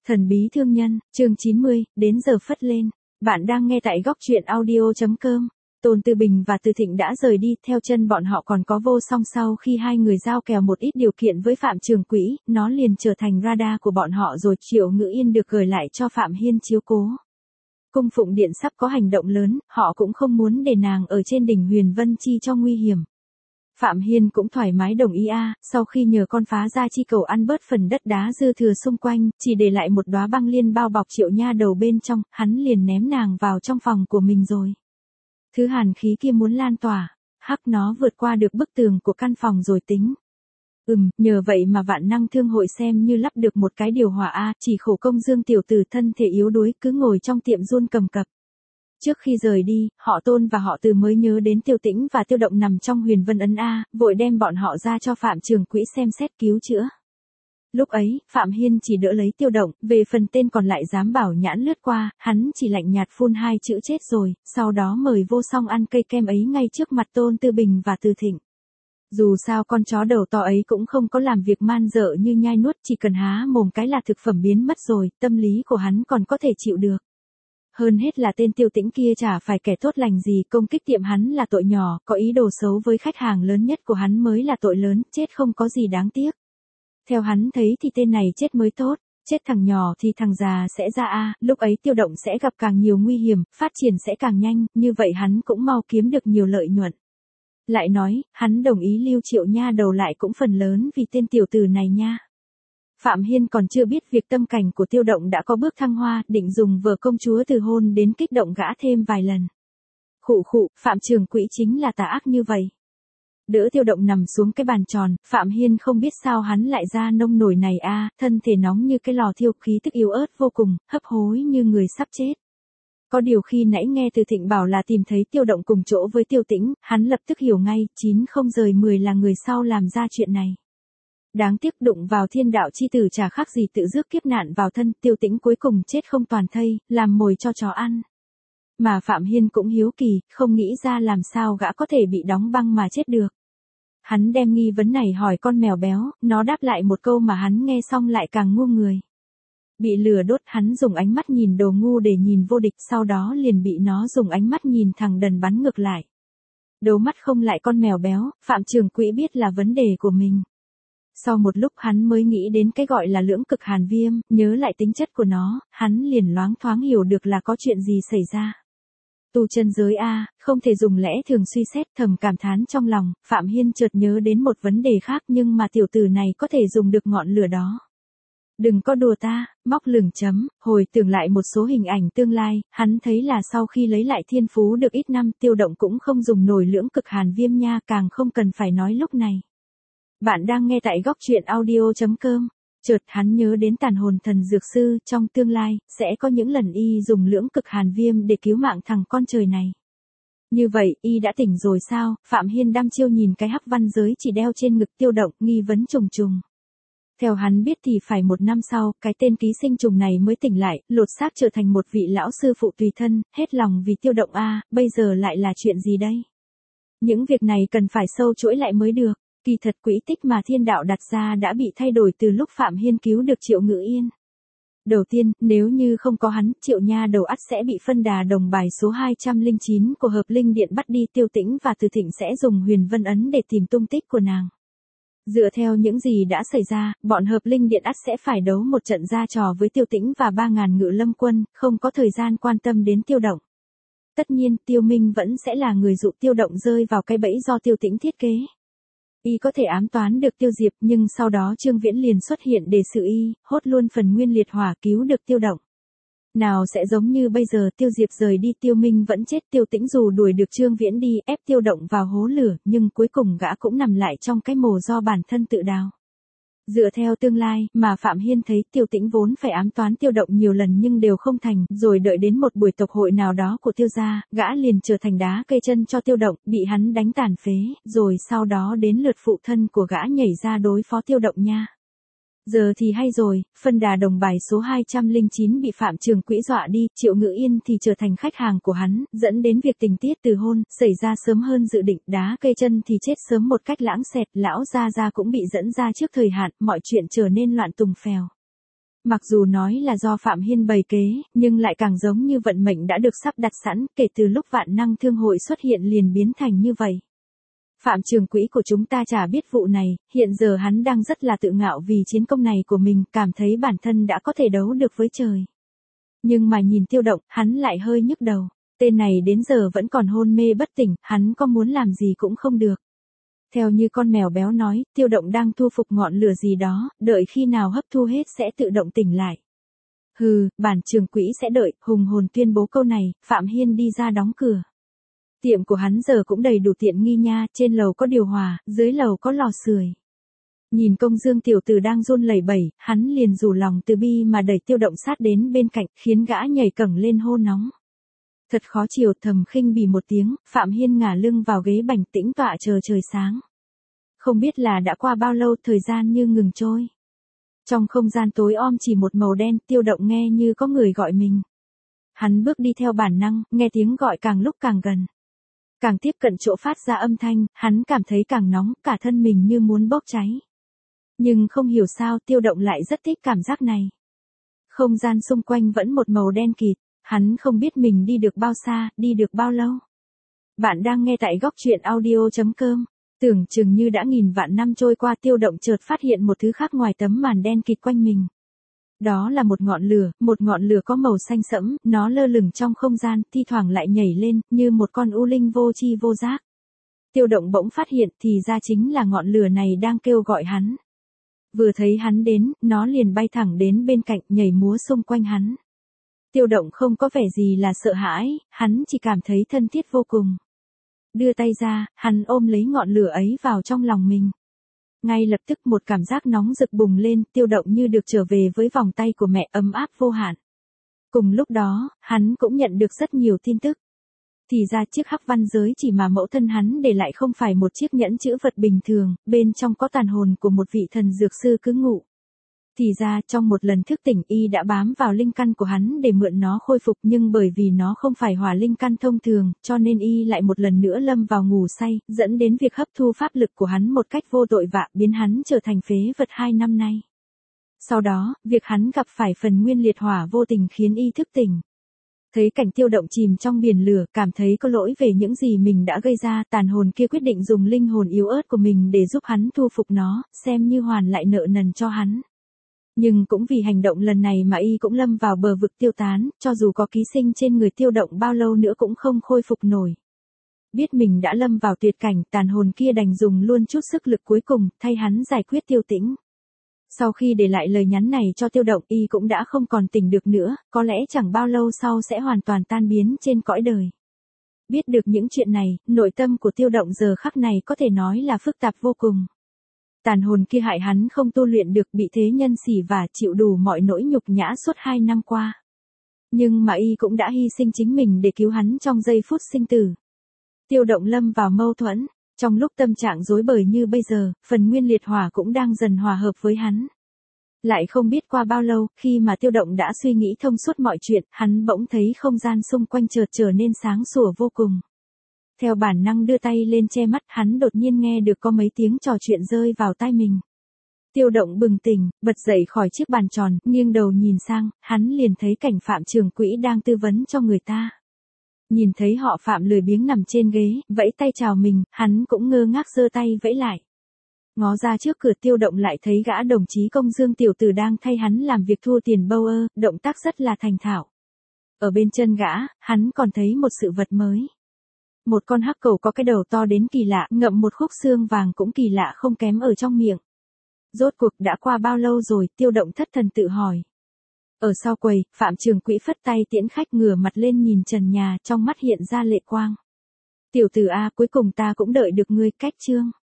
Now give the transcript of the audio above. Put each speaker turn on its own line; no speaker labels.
Thần bí thương nhân, chương 90, đến giờ phất lên. Bạn đang nghe tại góc truyện audio.com. Tôn Tư Bình và Từ Thịnh đã rời đi, theo chân bọn họ còn có Vô Song. Sau khi hai người giao kèo một ít điều kiện với Phạm Trường Quỹ, nó liền trở thành radar của bọn họ rồi. Triệu Ngữ Yên được gửi lại cho Phạm Hiên chiếu cố. Cung Phụng Điện sắp có hành động lớn, họ cũng không muốn để nàng ở trên đỉnh Huyền Vân Chi cho nguy hiểm. Phạm Hiên cũng thoải mái đồng ý sau khi nhờ con phá gia chi cầu ăn bớt phần đất đá dư thừa xung quanh, chỉ để lại một đóa băng liên bao bọc Triệu nha đầu bên trong, hắn liền ném nàng vào trong phòng của mình rồi. Thứ hàn khí kia muốn lan tỏa, nó vượt qua được bức tường của căn phòng rồi tính. Nhờ vậy mà Vạn Năng Thương hội xem như lắp được một cái điều hòa chỉ khổ công Dương tiểu tử thân thể yếu đuối cứ ngồi trong tiệm run cầm cập. Trước khi rời đi, họ Tôn và họ Từ mới nhớ đến Tiêu Tĩnh và Tiêu Động nằm trong Huyền Vân Ấn vội đem bọn họ ra cho Phạm Trường Quỹ xem xét cứu chữa. Lúc ấy, Phạm Hiên chỉ đỡ lấy Tiêu Động, về phần tên còn lại dám bảo nhãn lướt qua, hắn chỉ lạnh nhạt phun hai chữ chết rồi, sau đó mời Vô Song ăn cây kem ấy ngay trước mặt Tôn Tư Bình và Từ Thịnh. Dù sao con chó đầu to ấy cũng không có làm việc man dợ như nhai nuốt, chỉ cần há mồm cái là thực phẩm biến mất rồi, tâm lý của hắn còn có thể chịu được. Hơn hết là tên Tiêu Tĩnh kia chả phải kẻ tốt lành gì, công kích tiệm hắn là tội nhỏ, có ý đồ xấu với khách hàng lớn nhất của hắn mới là tội lớn, chết không có gì đáng tiếc. Theo hắn thấy thì tên này chết mới tốt, chết thằng nhỏ thì thằng già sẽ ra lúc ấy Tiêu Động sẽ gặp càng nhiều nguy hiểm, phát triển sẽ càng nhanh, như vậy hắn cũng mau kiếm được nhiều lợi nhuận. Lại nói, hắn đồng ý lưu Triệu nha đầu lại cũng phần lớn vì tên tiểu tử này nha. Phạm Hiên còn chưa biết việc tâm cảnh của Tiêu Động đã có bước thăng hoa, định dùng vợ công chúa từ hôn đến kích động gã thêm vài lần. Phạm Trường Quỹ chính là tà ác như vậy. Đỡ Tiêu Động nằm xuống cái bàn tròn, Phạm Hiên không biết sao hắn lại ra nông nổi này thân thể nóng như cái lò thiêu, khí tức yếu ớt vô cùng, hấp hối như người sắp chết. Có điều khi nãy nghe Từ Thịnh bảo là tìm thấy Tiêu Động cùng chỗ với Tiêu Tĩnh, hắn lập tức hiểu ngay, 9 không rời 10 là người sau làm ra chuyện này. Đáng tiếc đụng vào thiên đạo chi tử chả khác gì tự rước kiếp nạn vào thân, Tiêu Tĩnh cuối cùng chết không toàn thây, làm mồi cho chó ăn. Mà Phạm Hiên cũng hiếu kỳ, không nghĩ ra làm sao gã có thể bị đóng băng mà chết được. Hắn đem nghi vấn này hỏi con mèo béo, nó đáp lại một câu mà hắn nghe xong lại càng ngu người. Bị lửa đốt, hắn dùng ánh mắt nhìn đồ ngu để nhìn vô địch, sau đó liền bị nó dùng ánh mắt nhìn thằng đần bắn ngược lại. Đấu mắt không lại con mèo béo, Phạm Trường Quỹ biết là vấn đề của mình. Sau một lúc hắn mới nghĩ đến cái gọi là lưỡng cực hàn viêm, nhớ lại tính chất của nó, hắn liền loáng thoáng hiểu được là có chuyện gì xảy ra. Tu chân giới không thể dùng lẽ thường suy xét, thầm cảm thán trong lòng, Phạm Hiên chợt nhớ đến một vấn đề khác, nhưng mà tiểu tử này có thể dùng được ngọn lửa đó. Đừng có đùa ta, móc lửng chấm, hồi tưởng lại một số hình ảnh tương lai, hắn thấy là sau khi lấy lại thiên phú được ít năm, Tiêu Động cũng không dùng nổi lưỡng cực hàn viêm nha, càng không cần phải nói lúc này. Bạn đang nghe tại góc truyện audio.com. Chợt hắn nhớ đến Tàn Hồn Thần Dược Sư, trong tương lai, sẽ có những lần y dùng lưỡng cực hàn viêm để cứu mạng thằng con trời này. Như vậy, y đã tỉnh rồi sao? Phạm Hiên đăm chiêu nhìn cái hắc văn giới chỉ đeo trên ngực Tiêu Động, nghi vấn trùng trùng. Theo hắn biết thì phải 1 năm sau, cái tên ký sinh trùng này mới tỉnh lại, lột xác trở thành một vị lão sư phụ tùy thân, hết lòng vì Tiêu Động bây giờ lại là chuyện gì đây? Những việc này cần phải sâu chuỗi lại mới được. Kỳ thật quỹ tích mà thiên đạo đặt ra đã bị thay đổi từ lúc Phạm Hiên cứu được Triệu Ngữ Yên. Đầu tiên, nếu như không có hắn, Triệu nha đầu ắt sẽ bị phân đà đồng bài số 209 của Hợp Linh Điện bắt đi, Tiêu Tĩnh và Từ Thịnh sẽ dùng Huyền Vân Ấn để tìm tung tích của nàng. Dựa theo những gì đã xảy ra, bọn Hợp Linh Điện ắt sẽ phải đấu một trận ra trò với Tiêu Tĩnh và 3.000 ngự lâm quân, không có thời gian quan tâm đến Tiêu Động. Tất nhiên, Tiêu Minh vẫn sẽ là người dụ Tiêu Động rơi vào cái bẫy do Tiêu Tĩnh thiết kế. Y có thể ám toán được Tiêu Diệp, nhưng sau đó Trương Viễn liền xuất hiện để xử y, hốt luôn phần nguyên liệt hỏa cứu được Tiêu Động. Nào sẽ giống như bây giờ Tiêu Diệp rời đi, Tiêu Minh vẫn chết, Tiêu Tĩnh dù đuổi được Trương Viễn đi, ép Tiêu Động vào hố lửa, nhưng cuối cùng gã cũng nằm lại trong cái mồ do bản thân tự đào. Dựa theo tương lai, mà Phạm Hiên thấy Tiêu Tĩnh vốn phải ám toán Tiêu Động nhiều lần nhưng đều không thành, rồi đợi đến một buổi tộc hội nào đó của Tiêu gia, gã liền trở thành đá cây chân cho Tiêu Động, bị hắn đánh tàn phế, rồi sau đó đến lượt phụ thân của gã nhảy ra đối phó Tiêu Động nha. Giờ thì hay rồi, phân đà đồng bài số 209 bị Phạm Trường Quỹ dọa đi, Triệu Ngữ Yên thì trở thành khách hàng của hắn, dẫn đến việc tình tiết từ hôn, xảy ra sớm hơn dự định, đá cây chân thì chết sớm một cách lãng xẹt, lão Gia Gia cũng bị dẫn ra trước thời hạn, mọi chuyện trở nên loạn tùng phèo. Mặc dù nói là do Phạm Hiên bày kế, nhưng lại càng giống như vận mệnh đã được sắp đặt sẵn, kể từ lúc Vạn Năng Thương hội xuất hiện liền biến thành như vậy. Phạm trưởng quỹ của chúng ta chả biết vụ này, hiện giờ hắn đang rất là tự ngạo vì chiến công này của mình, cảm thấy bản thân đã có thể đấu được với trời. Nhưng mà nhìn Tiêu Động, hắn lại hơi nhức đầu. Tên này đến giờ vẫn còn hôn mê bất tỉnh, hắn có muốn làm gì cũng không được. Theo như con mèo béo nói, Tiêu Động đang thu phục ngọn lửa gì đó, đợi khi nào hấp thu hết sẽ tự động tỉnh lại. Hừ, bản trưởng quỹ sẽ đợi, hùng hồn tuyên bố câu này, Phạm Hiên đi ra đóng cửa. Tiệm của hắn giờ cũng đầy đủ tiện nghi nha, trên lầu có điều hòa, dưới lầu có lò sưởi. Nhìn Công Dương tiểu tử đang run lẩy bẩy, hắn liền rủ lòng từ bi mà đẩy Tiêu Động sát đến bên cạnh, khiến gã nhảy cẫng lên hô nóng. Thật khó chịu, thầm khinh bỉ một tiếng, Phạm Hiên ngả lưng vào ghế bành tĩnh tọa chờ trời sáng. Không biết là đã qua bao lâu, thời gian như ngừng trôi. Trong không gian tối om chỉ một màu đen, Tiêu Động nghe như có người gọi mình. Hắn bước đi theo bản năng, nghe tiếng gọi càng lúc càng gần. Càng tiếp cận chỗ phát ra âm thanh, hắn cảm thấy càng nóng, cả thân mình như muốn bốc cháy. Nhưng không hiểu sao Tiêu Động lại rất thích cảm giác này. Không gian xung quanh vẫn một màu đen kịt, hắn không biết mình đi được bao xa, đi được bao lâu. Bạn đang nghe tại góc truyện audio.com. Tưởng chừng như đã nghìn vạn năm trôi qua, Tiêu Động chợt phát hiện một thứ khác ngoài tấm màn đen kịt quanh mình. Đó là một ngọn lửa có màu xanh sẫm, nó lơ lửng trong không gian, thi thoảng lại nhảy lên, như một con u linh vô tri vô giác. Tiêu Động bỗng phát hiện thì ra chính là ngọn lửa này đang kêu gọi hắn. Vừa thấy hắn đến, nó liền bay thẳng đến bên cạnh, nhảy múa xung quanh hắn. Tiêu Động không có vẻ gì là sợ hãi, hắn chỉ cảm thấy thân thiết vô cùng. Đưa tay ra, hắn ôm lấy ngọn lửa ấy vào trong lòng mình. Ngay lập tức một cảm giác nóng rực bùng lên, Tiêu Động như được trở về với vòng tay của mẹ, ấm áp vô hạn. Cùng lúc đó, hắn cũng nhận được rất nhiều tin tức. Thì ra chiếc hắc văn giới chỉ mà mẫu thân hắn để lại không phải một chiếc nhẫn chữ vật bình thường, bên trong có tàn hồn của một vị thần dược sư cư ngụ. Thì ra trong một lần thức tỉnh y đã bám vào linh căn của hắn để mượn nó khôi phục, nhưng bởi vì nó không phải hỏa linh căn thông thường, cho nên y lại một lần nữa lâm vào ngủ say, dẫn đến việc hấp thu pháp lực của hắn một cách vô tội vạ, biến hắn trở thành phế vật 2 năm nay. Sau đó, việc hắn gặp phải phần nguyên liệt hỏa vô tình khiến y thức tỉnh. Thấy cảnh Tiêu Động chìm trong biển lửa, cảm thấy có lỗi về những gì mình đã gây ra, tàn hồn kia quyết định dùng linh hồn yếu ớt của mình để giúp hắn thu phục nó, xem như hoàn lại nợ nần cho hắn. Nhưng cũng vì hành động lần này mà y cũng lâm vào bờ vực tiêu tán, cho dù có ký sinh trên người Tiêu Động bao lâu nữa cũng không khôi phục nổi. Biết mình đã lâm vào tuyệt cảnh, tàn hồn kia đành dùng luôn chút sức lực cuối cùng, thay hắn giải quyết Tiêu Tĩnh. Sau khi để lại lời nhắn này cho Tiêu Động, y cũng đã không còn tỉnh được nữa, có lẽ chẳng bao lâu sau sẽ hoàn toàn tan biến trên cõi đời. Biết được những chuyện này, nội tâm của Tiêu Động giờ khắc này có thể nói là phức tạp vô cùng. Tàn hồn kia hại hắn không tu luyện được, bị thế nhân xỉ vả, chịu đủ mọi nỗi nhục nhã suốt 2 năm qua. Nhưng mà y cũng đã hy sinh chính mình để cứu hắn trong giây phút sinh tử. Tiêu Động lâm vào mâu thuẫn. Trong lúc tâm trạng rối bời như bây giờ, phần nguyên liệt hỏa cũng đang dần hòa hợp với hắn. Lại không biết qua bao lâu, khi mà Tiêu Động đã suy nghĩ thông suốt mọi chuyện, hắn bỗng thấy không gian xung quanh chợt trở nên sáng sủa vô cùng. Theo bản năng đưa tay lên che mắt, hắn đột nhiên nghe được có mấy tiếng trò chuyện rơi vào tai mình. Tiêu Động bừng tỉnh, bật dậy khỏi chiếc bàn tròn, nghiêng đầu nhìn sang, hắn liền thấy cảnh Phạm trưởng quỹ đang tư vấn cho người ta. Nhìn thấy họ Phạm lười biếng nằm trên ghế, vẫy tay chào mình, hắn cũng ngơ ngác giơ tay vẫy lại. Ngó ra trước cửa, Tiêu Động lại thấy gã đồng chí Công Dương tiểu tử đang thay hắn làm việc thua tiền bâu ơ, động tác rất là thành thạo. Ở bên chân gã, hắn còn thấy một sự vật mới. Một con hắc cầu có cái đầu to đến kỳ lạ, ngậm một khúc xương vàng cũng kỳ lạ không kém ở trong miệng. Rốt cuộc đã qua bao lâu rồi, Tiêu Động thất thần tự hỏi. Ở sau quầy, Phạm trưởng quỹ phất tay tiễn khách, ngửa mặt lên nhìn trần nhà, trong mắt hiện ra lệ quang. Tiểu tử A, cuối cùng ta cũng đợi được ngươi, cách chương.